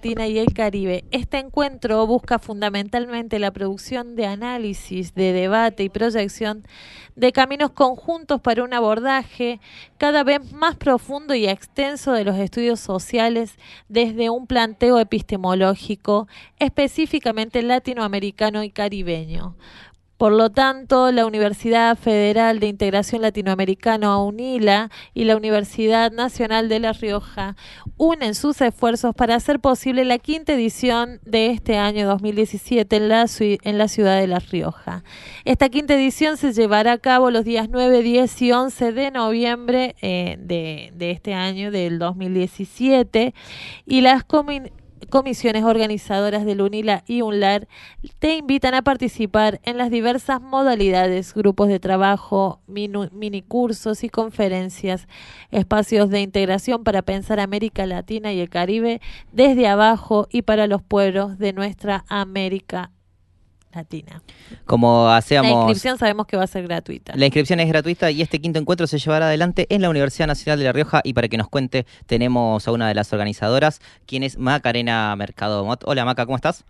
Latina y el Caribe. Este encuentro busca fundamentalmente la producción de análisis, de debate y proyección de caminos conjuntos para un abordaje cada vez más profundo y extenso de los estudios sociales desde un planteo epistemológico específicamente latinoamericano y caribeño. Por lo tanto, la Universidad Federal de Integración Latinoamericana, UNILA, y la Universidad Nacional de La Rioja unen sus esfuerzos para hacer posible la quinta edición de este año 2017 en la ciudad de La Rioja. Esta quinta edición se llevará a cabo los días 9, 10 y 11 de noviembre de este año, del 2017, y las comisiones organizadoras del UNILA y UNLAR te invitan a participar en las diversas modalidades, grupos de trabajo, minicursos y conferencias, espacios de integración para pensar América Latina y el Caribe desde abajo y para los pueblos de nuestra América Latina. Como hacíamos, la inscripción sabemos que va a ser gratuita. La inscripción es gratuita y este quinto encuentro se llevará adelante en la Universidad Nacional de La Rioja, y para que nos cuente tenemos a una de las organizadoras, quien es Macarena Mercado Mott. Hola Maca, ¿cómo estás?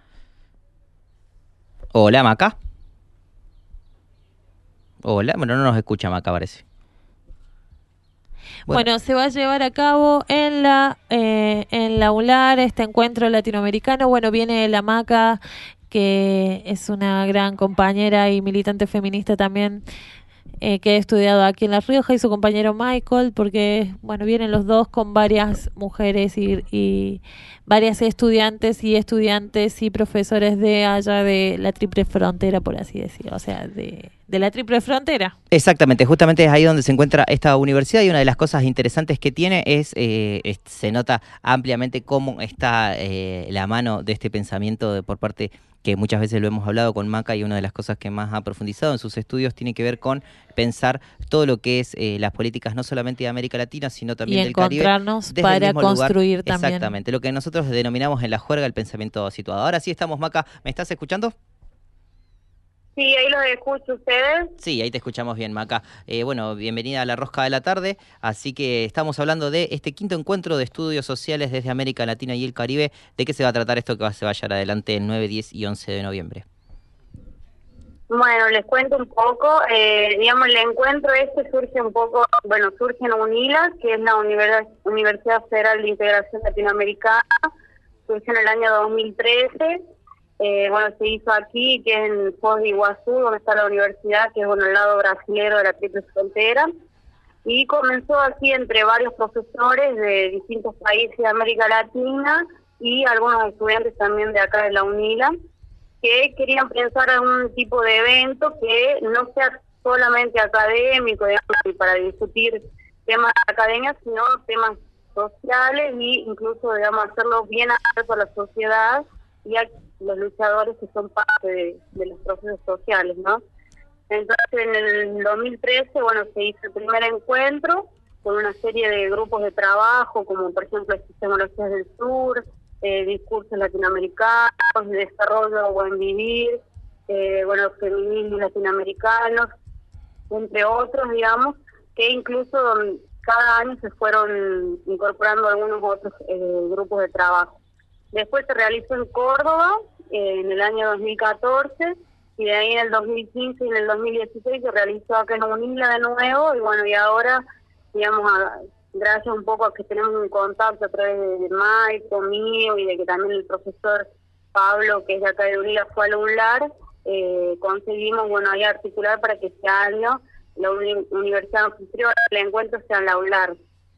Hola Maca. Hola, bueno, no nos escucha Maca, parece. Bueno, se va a llevar a cabo en la UNLAR este encuentro latinoamericano. Bueno, viene la Maca, que es una gran compañera y militante feminista también, que ha estudiado aquí en La Rioja, y su compañero Michael, porque bueno, vienen los dos con varias mujeres y varias estudiantes y profesores de allá de la triple frontera, por así decirlo, o sea, de la triple frontera. Exactamente, justamente es ahí donde se encuentra esta universidad, y una de las cosas interesantes que tiene es, se nota ampliamente cómo está la mano de este pensamiento por parte, que muchas veces lo hemos hablado con Maca, y una de las cosas que más ha profundizado en sus estudios tiene que ver con pensar todo lo que es las políticas no solamente de América Latina, sino también del Caribe. Y encontrarnos para construir también. Exactamente, lo que nosotros denominamos en la juerga el pensamiento situado. Ahora sí estamos, Maca, ¿me estás escuchando? Sí, ahí los escucho. ¿Ustedes? Sí, ahí te escuchamos bien, Maca. Bueno, bienvenida a La Rosca de la Tarde. Así que estamos hablando de este quinto encuentro de estudios sociales desde América Latina y el Caribe. ¿De qué se va a tratar esto que se va a llevar adelante el 9, 10 y 11 de noviembre? Bueno, les cuento un poco. Digamos, el encuentro surge un poco, bueno, surge en UNILA, que es la Universidad Federal de Integración Latinoamericana. Surge en el año 2013. Bueno, se hizo aquí, que es en Foz de Iguazú, donde está la universidad, que es bueno, el lado brasilero de la triple frontera, y comenzó aquí entre varios profesores de distintos países de América Latina y algunos estudiantes también de acá de la UNILA, que querían pensar en un tipo de evento que no sea solamente académico, digamos, para discutir temas de academia, sino temas sociales, y incluso, digamos, hacerlo bien abierto a la sociedad y a los luchadores que son parte de los procesos sociales, ¿no? Entonces, en el 2013, bueno, se hizo el primer encuentro con una serie de grupos de trabajo, como por ejemplo Epistemologías del Sur, discursos latinoamericanos, desarrollo buen vivir, bueno, feminismos latinoamericanos, entre otros, digamos, que incluso cada año se fueron incorporando algunos otros grupos de trabajo. Después se realizó en Córdoba en el año 2014, y de ahí en el 2015 y en el 2016 se realizó acá en UNILA de nuevo, y bueno, y ahora, digamos, gracias un poco a que tenemos un contacto a través de Mike, mío, y de que también el profesor Pablo, que es de acá de UNILA, fue al UNLAR, conseguimos, bueno, ahí articular para que este año la universidad anfitriona del encuentro sea en la UNLAR.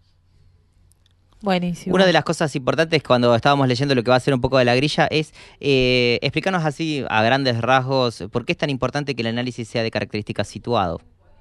Buenísimo. Una de las cosas importantes cuando estábamos leyendo lo que va a ser un poco de la grilla es explicarnos así a grandes rasgos por qué es tan importante que el análisis sea de características situado.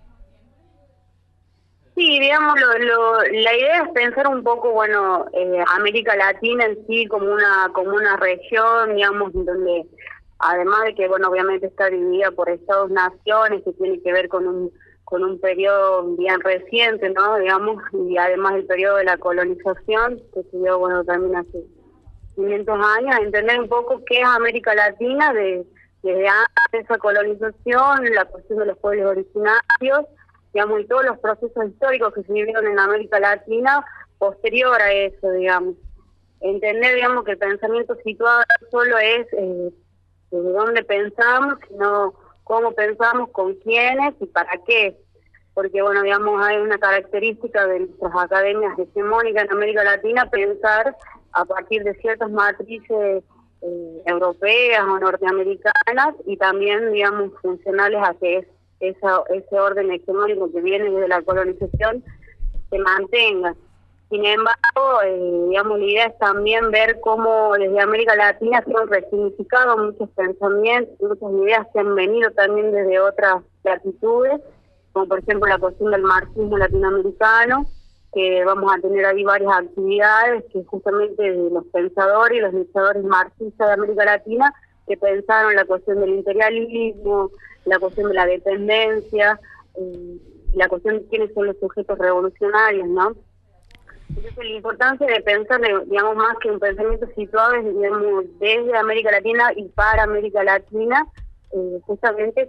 Sí, digamos, la idea es pensar un poco, bueno, América Latina en sí como una región, digamos, donde además de que, bueno, obviamente está dividida por estados-naciones, que tiene que ver con un periodo bien reciente, ¿no? Digamos, y además el periodo de la colonización, que se dio, bueno, también hace 500 años, entender un poco qué es América Latina desde antes de esa colonización, la cuestión de los pueblos originarios, digamos, y todos los procesos históricos que se vivieron en América Latina posterior a eso, digamos. entender, digamos, que el pensamiento situado no solo es de dónde pensamos, sino cómo pensamos, con quiénes y para qué. Porque, bueno, digamos, hay una característica de nuestras academias hegemónicas en América Latina, pensar a partir de ciertas matrices europeas o norteamericanas y también, digamos, funcionales a que ese orden hegemónico que viene desde la colonización se mantenga. Sin embargo, digamos, la idea es también ver cómo desde América Latina se han resignificado muchos pensamientos, muchas ideas que han venido también desde otras latitudes, como por ejemplo la cuestión del marxismo latinoamericano, que vamos a tener ahí varias actividades que justamente de los pensadores y los luchadores marxistas de América Latina que pensaron la cuestión del imperialismo, la cuestión de la dependencia, la cuestión de quiénes son los sujetos revolucionarios, ¿no? Entonces la importancia de pensar, digamos, más que un pensamiento situado es, digamos, desde América Latina y para América Latina, justamente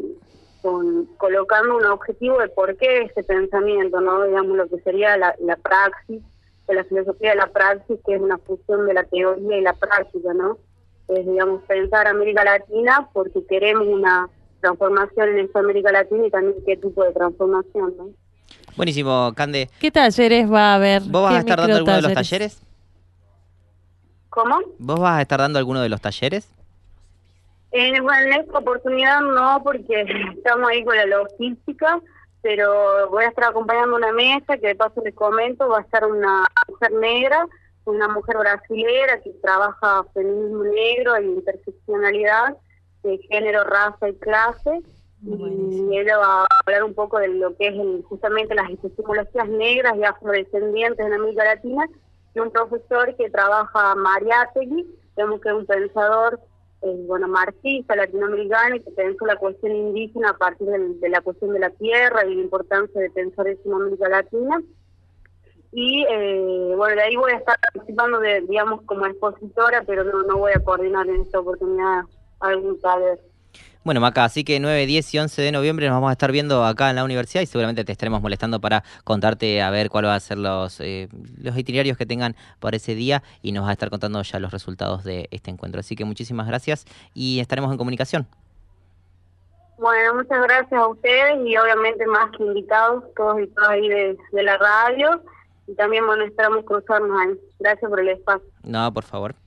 colocando un objetivo de por qué ese pensamiento, ¿no? Digamos, lo que sería la praxis, de la filosofía de la praxis, que es una fusión de la teoría y la práctica, ¿no? Es, digamos, pensar América Latina porque queremos una transformación en esta América Latina y también qué tipo de transformación, ¿no? Buenísimo, Cande. ¿Qué talleres va a haber? ¿Vos vas a estar dando alguno de los talleres? ¿Cómo? ¿Vos vas a estar dando alguno de los talleres? Bueno, en esta oportunidad no, porque estamos ahí con la logística, pero voy a estar acompañando una mesa que de paso les comento, va a estar una mujer negra, una mujer brasilera que trabaja feminismo negro e interseccionalidad de género, raza y clase. Y ella va a hablar un poco de lo que es justamente las epistemologías negras y afrodescendientes en América Latina, y un profesor que trabaja Mariátegui, vemos que es un pensador marxista latinoamericano y que pensó la cuestión indígena a partir de la cuestión de la tierra y la importancia de pensar eso en América Latina. Y de ahí voy a estar participando digamos, como expositora, pero no voy a coordinar en esta oportunidad algún taller. Bueno, Maca, así que 9, 10 y 11 de noviembre nos vamos a estar viendo acá en la universidad y seguramente te estaremos molestando para contarte a ver cuál va a ser los itinerarios que tengan para ese día y nos va a estar contando ya los resultados de este encuentro. Así que muchísimas gracias y estaremos en comunicación. Bueno, muchas gracias a ustedes y obviamente más que invitados, todos y todas ahí de la radio, y también, esperamos cruzarnos ahí. Gracias por el espacio. No, por favor.